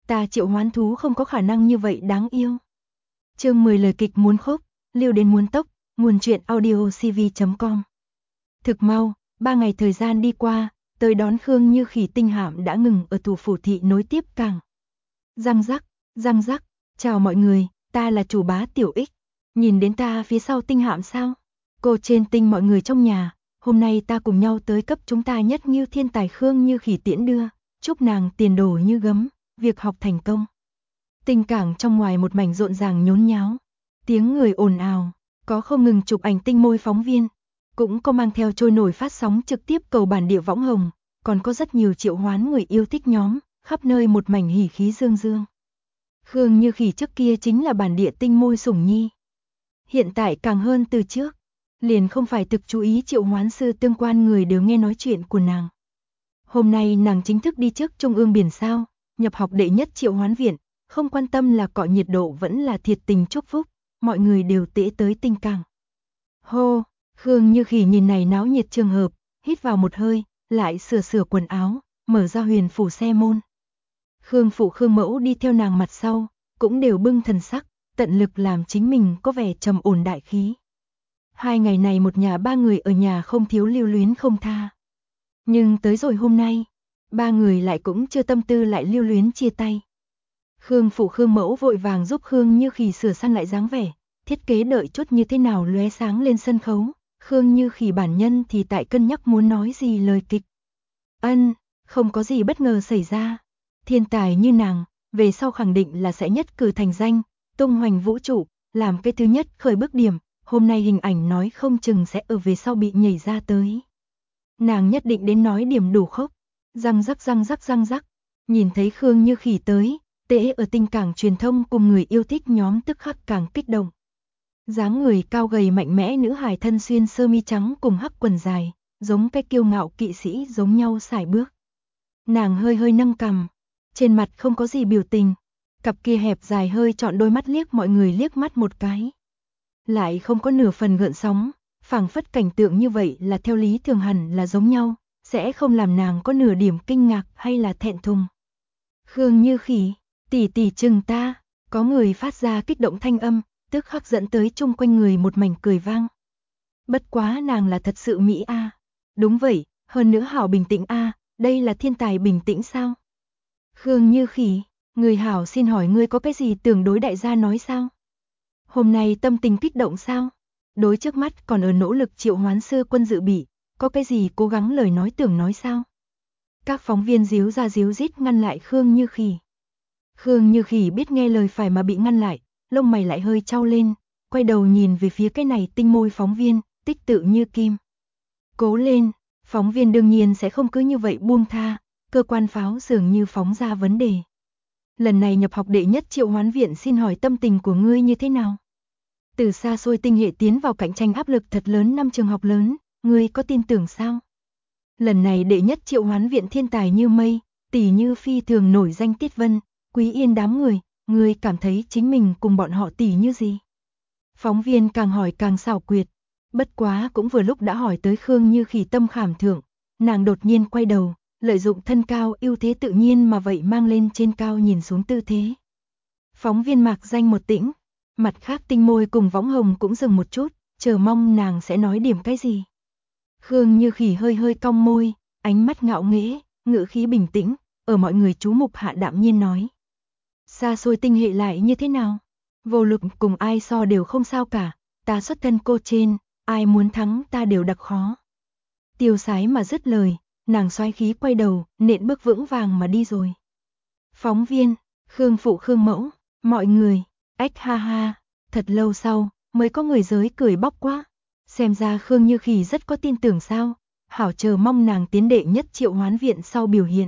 Ta triệu hoán thú không có khả năng như vậy đáng yêu. Chương 10 lời kịch muốn khúc, lưu đến muốn tốc, nguồn truyện audiocv.com. Thực mau, 3 ngày thời gian đi qua, tới đón Khương Như Khỉ tinh hạm đã ngừng ở thủ phủ thị nối tiếp cảng. Răng rắc, chào mọi người, ta là chủ bá Tiểu Ích. Nhìn đến ta phía sau tinh hạm sao? Cô trên tinh mọi người trong nhà, hôm nay ta cùng nhau tới cấp chúng ta nhất nghiêu thiên tài Khương Như Khỉ tiễn đưa, chúc nàng tiền đồ như gấm, việc học thành công. Tinh cảng trong ngoài một mảnh rộn ràng nhốn nháo, tiếng người ồn ào, có không ngừng chụp ảnh tinh môi phóng viên, cũng có mang theo trôi nổi phát sóng trực tiếp cầu bản địa võng hồng, còn có rất nhiều triệu hoán người yêu thích nhóm, khắp nơi một mảnh hỉ khí dương dương. Khương Như Khỉ trước kia chính là bản địa tinh môi sủng nhi. Hiện tại càng hơn từ trước, liền không phải thực chú ý triệu hoán sư tương quan người đều nghe nói chuyện của nàng. Hôm nay nàng chính thức đi trước Trung ương biển sao, nhập học đệ nhất triệu hoán viện, không quan tâm là cọ nhiệt độ vẫn là thiệt tình chúc phúc, mọi người đều tễ tới tinh cảng. Hô, Khương Như Khỉ nhìn này náo nhiệt trường hợp, hít vào một hơi, lại sửa quần áo, mở ra huyền phủ xe môn. Khương phụ Khương mẫu đi theo nàng mặt sau, cũng đều bưng thần sắc, tận lực làm chính mình có vẻ trầm ổn đại khí. 2 ngày này một nhà 3 người ở nhà không thiếu lưu luyến không tha. Nhưng tới rồi hôm nay, 3 người lại cũng chưa tâm tư lại lưu luyến chia tay. Khương phụ Khương mẫu vội vàng giúp Khương Như Khỉ sửa sang lại dáng vẻ, thiết kế đợi chút như thế nào lóe sáng lên sân khấu. Khương Như Khỉ bản nhân thì tại cân nhắc muốn nói gì lời kịch. Không có gì bất ngờ xảy ra. Thiên tài như nàng, về sau khẳng định là sẽ nhất cử thành danh, tung hoành vũ trụ, làm cái thứ nhất khởi bước điểm, hôm nay hình ảnh nói không chừng sẽ ở về sau bị nhảy ra tới. Nàng nhất định đến nói điểm đủ khốc, răng rắc, nhìn thấy Khương Như Khỉ tới, tễ ở tinh cảng truyền thông cùng người yêu thích nhóm tức khắc càng kích động. Dáng người cao gầy mạnh mẽ nữ hài thân xuyên sơ mi trắng cùng hắc quần dài, giống cái kiêu ngạo kỵ sĩ giống nhau sải bước. Nàng hơi nâng cằm, trên mặt không có gì biểu tình, cặp kia hẹp dài hơi trọn đôi mắt liếc mọi người liếc mắt một cái. Lại không có nửa phần gợn sóng, phảng phất cảnh tượng như vậy là theo lý thường hẳn là giống nhau, sẽ không làm nàng có nửa điểm kinh ngạc hay là thẹn thùng. Khương Như Khỉ, tỷ tỷ chừng ta, có người phát ra kích động thanh âm, tức khắc dẫn tới chung quanh người một mảnh cười vang. Bất quá nàng là thật sự Mỹ a. Đúng vậy, hơn nữa hảo bình tĩnh a, đây là thiên tài bình tĩnh sao? Khương Như Khỉ, người hảo xin hỏi ngươi có cái gì tưởng đối đại gia nói sao? Hôm nay tâm tình kích động sao? Đối trước mắt còn ở nỗ lực triệu hoán sư quân dự bị, có cái gì cố gắng lời nói tưởng nói sao? Các phóng viên díu ra díu dít ngăn lại Khương Như Khỉ. Khương Như Khỉ biết nghe lời phải mà bị ngăn lại, lông mày lại hơi chau lên, quay đầu nhìn về phía cái này tinh môi phóng viên, tích tự như kim. Cố lên, phóng viên đương nhiên sẽ không cứ như vậy buông tha, cơ quan pháo dường như phóng ra vấn đề. Lần này nhập học đệ nhất triệu hoán viện xin hỏi tâm tình của ngươi như thế nào? Từ xa xôi tinh hệ tiến vào cạnh tranh áp lực thật lớn 5 trường học lớn, ngươi có tin tưởng sao? Lần này đệ nhất triệu hoán viện thiên tài như mây, tỷ như phi thường nổi danh Tiết Vân, Quý Yên đám người, ngươi cảm thấy chính mình cùng bọn họ tỷ như gì? Phóng viên càng hỏi càng xảo quyệt, bất quá cũng vừa lúc đã hỏi tới Khương Như Khỉ tâm khảm thượng, nàng đột nhiên quay đầu, lợi dụng thân cao ưu thế tự nhiên mà vậy mang lên trên cao nhìn xuống tư thế. Phóng viên mạc danh một tĩnh, mặt khác tinh môi cùng võng hồng cũng dừng một chút, chờ mong nàng sẽ nói điểm cái gì. Khương Như Khỉ hơi cong môi, ánh mắt ngạo nghễ, ngữ khí bình tĩnh, ở mọi người chú mục hạ đạm nhiên nói. Xa xôi tinh hệ lại như thế nào? Vô lực cùng ai so đều không sao cả, ta xuất thân cô trên, ai muốn thắng ta đều đặc khó. Tiêu sái mà dứt lời, nàng xoáy khí quay đầu, nện bước vững vàng mà đi rồi. Phóng viên, Khương phụ Khương mẫu, mọi người, ếch ha ha, thật lâu sau, mới có người giới cười bóc quá. Xem ra Khương Như Khỉ rất có tin tưởng sao, hảo chờ mong nàng tiến đệ nhất triệu hoán viện sau biểu hiện.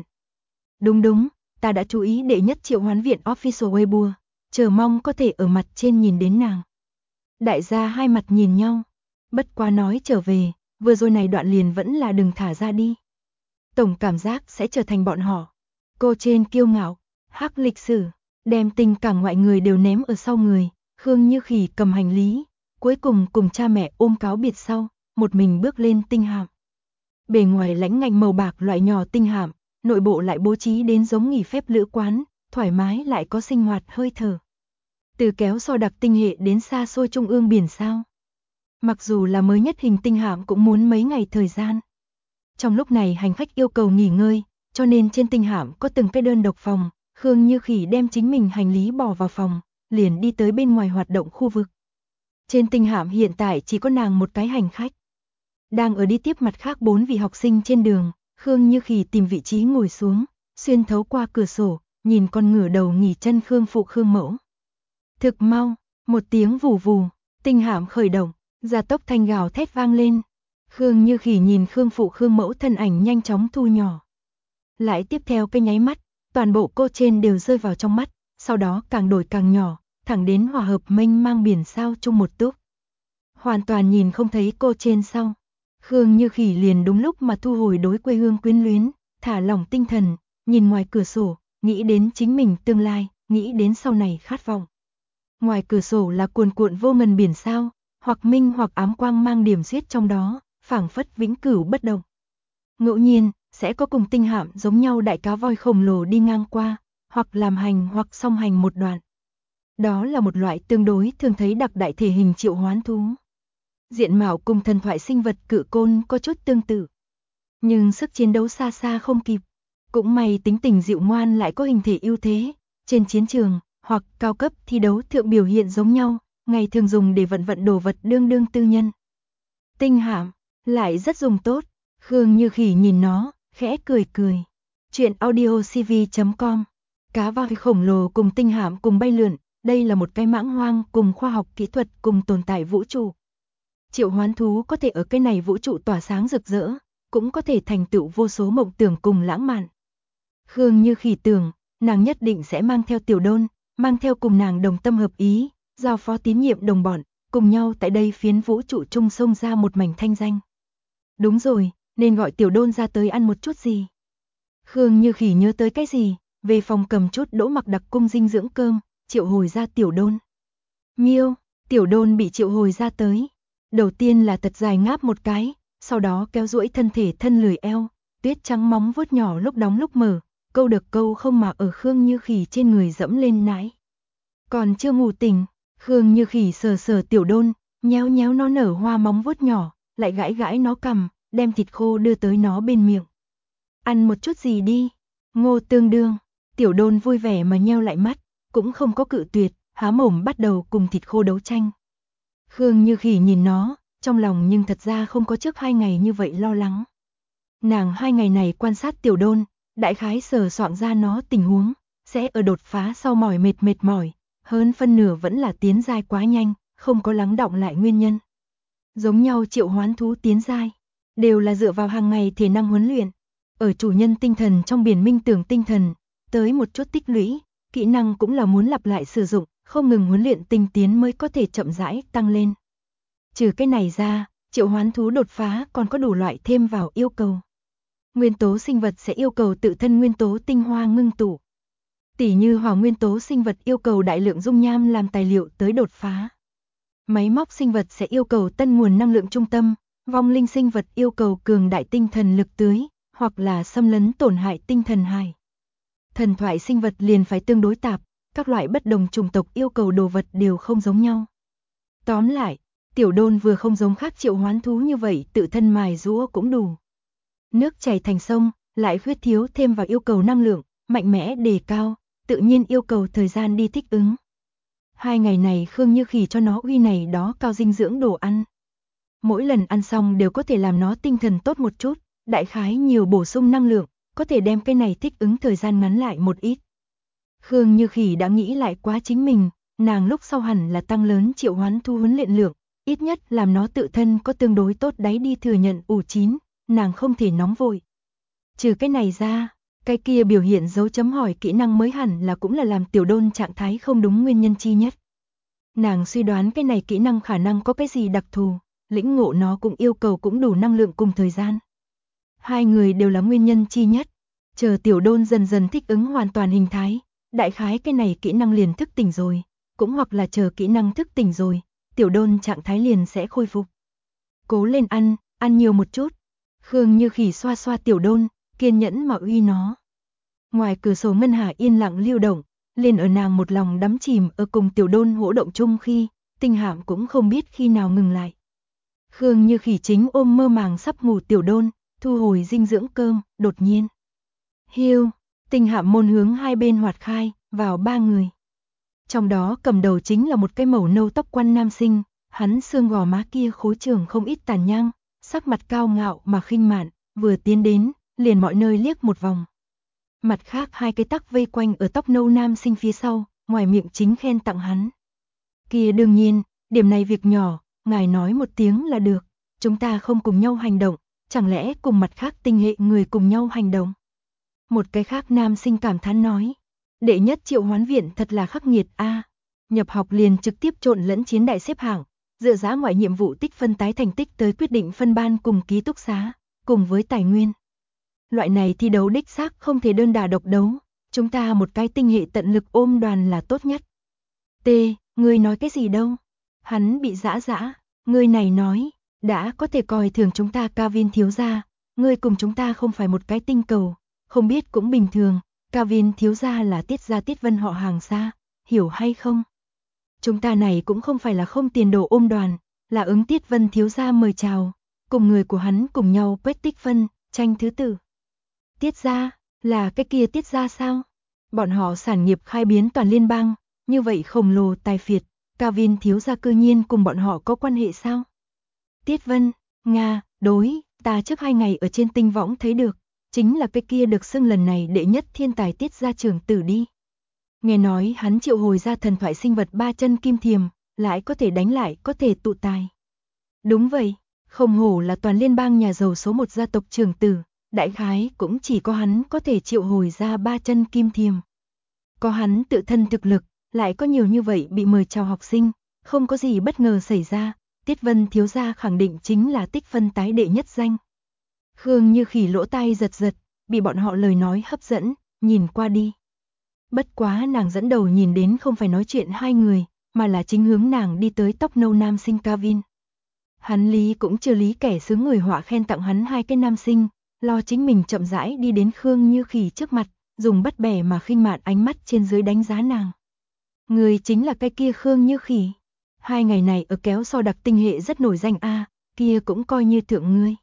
Đúng, ta đã chú ý đệ nhất triệu hoán viện official Weibo, chờ mong có thể ở mặt trên nhìn đến nàng. Đại gia hai mặt nhìn nhau, bất quá nói trở về, vừa rồi này đoạn liền vẫn là đừng thả ra đi. Tổng cảm giác sẽ trở thành bọn họ. Cô trên kiêu ngạo, hắc lịch sử, đem tình cảm ngoại người đều ném ở sau người, Khương Như Khỉ cầm hành lý, cuối cùng cùng cha mẹ ôm cáo biệt sau, một mình bước lên tinh hạm. Bề ngoài lãnh ngạnh màu bạc loại nhỏ tinh hạm, nội bộ lại bố trí đến giống nghỉ phép lữ quán, thoải mái lại có sinh hoạt hơi thở. Từ kéo so đặc tinh hệ đến xa xôi trung ương biển sao. Mặc dù là mới nhất hình tinh hạm cũng muốn mấy ngày thời gian. Trong lúc này hành khách yêu cầu nghỉ ngơi, cho nên trên tinh hạm có từng cái đơn độc phòng, Khương Như Khỉ đem chính mình hành lý bỏ vào phòng, liền đi tới bên ngoài hoạt động khu vực. Trên tinh hạm hiện tại chỉ có nàng một cái hành khách. Đang ở đi tiếp mặt khác 4 vị học sinh trên đường, Khương Như Khỉ tìm vị trí ngồi xuống, xuyên thấu qua cửa sổ, nhìn con ngửa đầu nghỉ chân Khương phụ Khương mẫu. Thực mau, một tiếng vù vù, tinh hạm khởi động, gia tốc thanh gào thét vang lên. Khương Như Khỉ nhìn Khương phụ Khương mẫu thân ảnh nhanh chóng thu nhỏ. Lại tiếp theo cái nháy mắt, toàn bộ cô trên đều rơi vào trong mắt, sau đó càng đổi càng nhỏ, thẳng đến hòa hợp mênh mang biển sao chung một túp. Hoàn toàn nhìn không thấy cô trên sau. Khương Như Khỉ liền đúng lúc mà thu hồi đối quê hương quyến luyến, thả lỏng tinh thần, nhìn ngoài cửa sổ, nghĩ đến chính mình tương lai, nghĩ đến sau này khát vọng. Ngoài cửa sổ là cuồn cuộn vô ngần biển sao, hoặc minh hoặc ám quang mang điểm xuyết trong đó, phảng phất vĩnh cửu bất động. Ngẫu nhiên, sẽ có cùng tinh hạm giống nhau đại cá voi khổng lồ đi ngang qua, hoặc làm hành hoặc song hành một đoạn. Đó là một loại tương đối thường thấy đặc đại thể hình triệu hoán thú. Diện mạo cùng thần thoại sinh vật cự côn có chút tương tự. Nhưng sức chiến đấu xa xa không kịp. Cũng may tính tình dịu ngoan lại có hình thể ưu thế. Trên chiến trường, hoặc cao cấp thi đấu thượng biểu hiện giống nhau, ngày thường dùng để vận đồ vật đương đương tư nhân. Tinh hạm, lại rất dùng tốt. Khương Như Khỉ nhìn nó, khẽ cười cười. Chuyện audiocv.com. Cá voi khổng lồ cùng tinh hạm cùng bay lượn, đây là một cái mãng hoang cùng khoa học kỹ thuật cùng tồn tại vũ trụ. Triệu hoán thú có thể ở cái này vũ trụ tỏa sáng rực rỡ, cũng có thể thành tựu vô số mộng tưởng cùng lãng mạn. Khương Như Khỉ tưởng, nàng nhất định sẽ mang theo Tiểu Đôn, mang theo cùng nàng đồng tâm hợp ý, giao phó tín nhiệm đồng bọn, cùng nhau tại đây phiến vũ trụ chung xông ra một mảnh thanh danh. Đúng rồi, nên gọi Tiểu Đôn ra tới ăn một chút gì. Khương Như Khỉ nhớ tới cái gì, về phòng cầm chút đỗ mặc đặc cung dinh dưỡng cơm, triệu hồi ra Tiểu Đôn. Miêu, Tiểu Đôn bị triệu hồi ra tới. Đầu tiên là thật dài ngáp một cái, sau đó kéo duỗi thân thể thân lười eo, tuyết trắng móng vuốt nhỏ lúc đóng lúc mở, câu được câu không mà ở Khương Như Khỉ trên người dẫm lên nãi. Còn chưa ngủ tỉnh, Khương Như Khỉ sờ sờ Tiểu Đôn, nhéo nhéo nó nở hoa móng vuốt nhỏ, lại gãi gãi nó cằm, đem thịt khô đưa tới nó bên miệng. Ăn một chút gì đi. Ngô Tương Đương. Tiểu Đôn vui vẻ mà nheo lại mắt, cũng không có cự tuyệt, há mồm bắt đầu cùng thịt khô đấu tranh. Khương Như Khỉ nhìn nó, trong lòng nhưng thật ra không có trước 2 ngày như vậy lo lắng. Nàng 2 ngày này quan sát Tiểu Đôn, đại khái sờ soạn ra nó tình huống, sẽ ở đột phá sau mỏi mệt mỏi, hơn phân nửa vẫn là tiến giai quá nhanh, không có lắng đọng lại nguyên nhân. Giống nhau triệu hoán thú tiến giai, đều là dựa vào hàng ngày thể năng huấn luyện, ở chủ nhân tinh thần trong biển minh tưởng tinh thần, tới một chút tích lũy, kỹ năng cũng là muốn lặp lại sử dụng, không ngừng huấn luyện tinh tiến mới có thể chậm rãi tăng lên. Trừ cái này ra, triệu hoán thú đột phá còn có đủ loại thêm vào yêu cầu. Nguyên tố sinh vật sẽ yêu cầu tự thân nguyên tố tinh hoa ngưng tụ. Tỉ như hỏa nguyên tố sinh vật yêu cầu đại lượng dung nham làm tài liệu tới đột phá. Máy móc sinh vật sẽ yêu cầu tân nguồn năng lượng trung tâm, vong linh sinh vật yêu cầu cường đại tinh thần lực tưới, hoặc là xâm lấn tổn hại tinh thần hài. Thần thoại sinh vật liền phải tương đối tạp, các loại bất đồng chủng tộc yêu cầu đồ vật đều không giống nhau. Tóm lại, Tiểu Đôn vừa không giống khác triệu hoán thú như vậy tự thân mài giũa cũng đủ. Nước chảy thành sông, lại khuyết thiếu thêm vào yêu cầu năng lượng, mạnh mẽ đề cao, tự nhiên yêu cầu thời gian đi thích ứng. 2 ngày này Khương Như Khỉ cho nó uy này đó cao dinh dưỡng đồ ăn. Mỗi lần ăn xong đều có thể làm nó tinh thần tốt một chút, đại khái nhiều bổ sung năng lượng, có thể đem cái này thích ứng thời gian ngắn lại một ít. Khương Như Khỉ đã nghĩ lại quá chính mình, nàng lúc sau hẳn là tăng lớn triệu hoán thu huấn luyện lượng, ít nhất làm nó tự thân có tương đối tốt đáy đi thừa nhận ủ chín, nàng không thể nóng vội. Trừ cái này ra, cái kia biểu hiện dấu chấm hỏi kỹ năng mới hẳn là cũng là làm Tiểu Đôn trạng thái không đúng nguyên nhân chi nhất. Nàng suy đoán cái này kỹ năng khả năng có cái gì đặc thù, lĩnh ngộ nó cũng yêu cầu cũng đủ năng lượng cùng thời gian. 2 người đều là nguyên nhân chi nhất, chờ Tiểu Đôn dần dần thích ứng hoàn toàn hình thái, đại khái cái này kỹ năng liền thức tỉnh rồi, cũng hoặc là chờ kỹ năng thức tỉnh rồi, Tiểu Đôn trạng thái liền sẽ khôi phục. Cố lên ăn nhiều một chút. Khương Như Khỉ xoa xoa Tiểu Đôn, kiên nhẫn mà uy nó. Ngoài cửa sổ ngân hà yên lặng lưu động, liền ở nàng một lòng đắm chìm ở cùng Tiểu Đôn hỗ động chung khi, Tinh Hạm cũng không biết khi nào ngừng lại. Khương Như Khỉ chính ôm mơ màng sắp ngủ Tiểu Đôn, thu hồi dinh dưỡng cơm, đột nhiên. Hiu, Tinh Hạm môn hướng hai bên hoạt khai, vào ba người. Trong đó cầm đầu chính là một cái màu nâu tóc quăn nam sinh, hắn xương gò má kia khối trường không ít tàn nhang, sắc mặt cao ngạo mà khinh mạn, vừa tiến đến, liền mọi nơi liếc một vòng. Mặt khác hai cái tắc vây quanh ở tóc nâu nam sinh phía sau, ngoài miệng chính khen tặng hắn. Kia đương nhiên, điểm này việc nhỏ, ngài nói một tiếng là được, chúng ta không cùng nhau hành động, chẳng lẽ cùng mặt khác tinh hệ người cùng nhau hành động? Một cái khác nam sinh cảm thán nói, đệ nhất triệu hoán viện thật là khắc nghiệt a, nhập học liền trực tiếp trộn lẫn chiến đại xếp hạng, dựa giá ngoại nhiệm vụ tích phân tái thành tích tới quyết định phân ban cùng ký túc xá, cùng với tài nguyên. Loại này thi đấu đích xác không thể đơn đả độc đấu, chúng ta một cái tinh hệ tận lực ôm đoàn là tốt nhất. T, ngươi nói cái gì đâu? Hắn bị dã, ngươi này nói, đã có thể coi thường chúng ta Kavin thiếu gia, ngươi cùng chúng ta không phải một cái tinh cầu, không biết cũng bình thường, Kavin thiếu gia là Tiết gia Tiết Vân họ hàng xa, hiểu hay không? Chúng ta này cũng không phải là không tiền đồ ôm đoàn, là ứng Tiết Vân thiếu gia mời chào, cùng người của hắn cùng nhau quét tích phân, tranh thứ tự. Tiết gia, là cái kia Tiết gia sao? Bọn họ sản nghiệp khai biến toàn liên bang, như vậy khổng lồ tài phiệt, Kavin thiếu gia cư nhiên cùng bọn họ có quan hệ sao? Tiết Vân, Nga, đối, ta trước 2 ngày ở trên tinh võng thấy được, chính là cái kia được xưng lần này đệ nhất thiên tài Tiết gia trưởng tử đi. Nghe nói hắn triệu hồi ra thần thoại sinh vật 3 chân kim thiềm, lại có thể đánh lại có thể tụ tài. Đúng vậy, không hổ là toàn liên bang nhà giàu số 1 gia tộc trưởng tử, đại khái cũng chỉ có hắn có thể triệu hồi ra 3 chân kim thiềm. Có hắn tự thân thực lực, lại có nhiều như vậy bị mời chào học sinh, không có gì bất ngờ xảy ra, Tiết Vân thiếu gia khẳng định chính là tích phân tái đệ nhất danh. Khương Như Khỉ lỗ tai giật giật, bị bọn họ lời nói hấp dẫn, nhìn qua đi. Bất quá nàng dẫn đầu nhìn đến không phải nói chuyện hai người, mà là chính hướng nàng đi tới tóc nâu nam sinh Kavin. Hắn lý cũng chưa lý kẻ xướng người họa khen tặng hắn hai cái nam sinh, lo chính mình chậm rãi đi đến Khương Như Khỉ trước mặt, dùng bắt bẻ mà khinh mạn ánh mắt trên dưới đánh giá nàng. Người chính là cái kia Khương Như Khỉ. 2 ngày này ở kéo so đặc tinh hệ rất nổi danh a, kia cũng coi như thượng ngươi.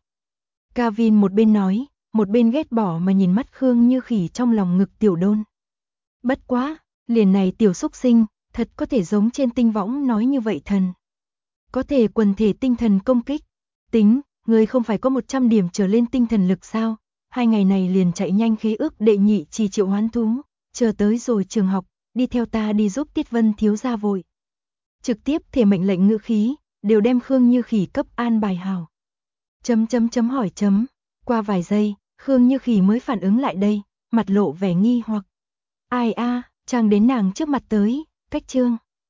Kavin một bên nói, một bên ghét bỏ mà nhìn mắt Khương Như Khỉ trong lòng ngực Tiểu Đôn. Bất quá, liền này tiểu xúc sinh, thật có thể giống trên tinh võng nói như vậy thần. Có thể quần thể tinh thần công kích. Tính, ngươi không phải có 100 điểm trở lên tinh thần lực sao? 2 ngày này liền chạy nhanh khế ước đệ nhị trì triệu hoán thú, chờ tới rồi trường học, đi theo ta đi giúp Tiết Vân thiếu gia vội. Trực tiếp thể mệnh lệnh ngữ khí, đều đem Khương Như Khỉ cấp an bài hào. Hỏi. Qua vài giây, Khương Như Khỉ mới phản ứng lại đây, mặt lộ vẻ nghi hoặc. Ai a, chàng đến nàng trước mặt tới, cách chương.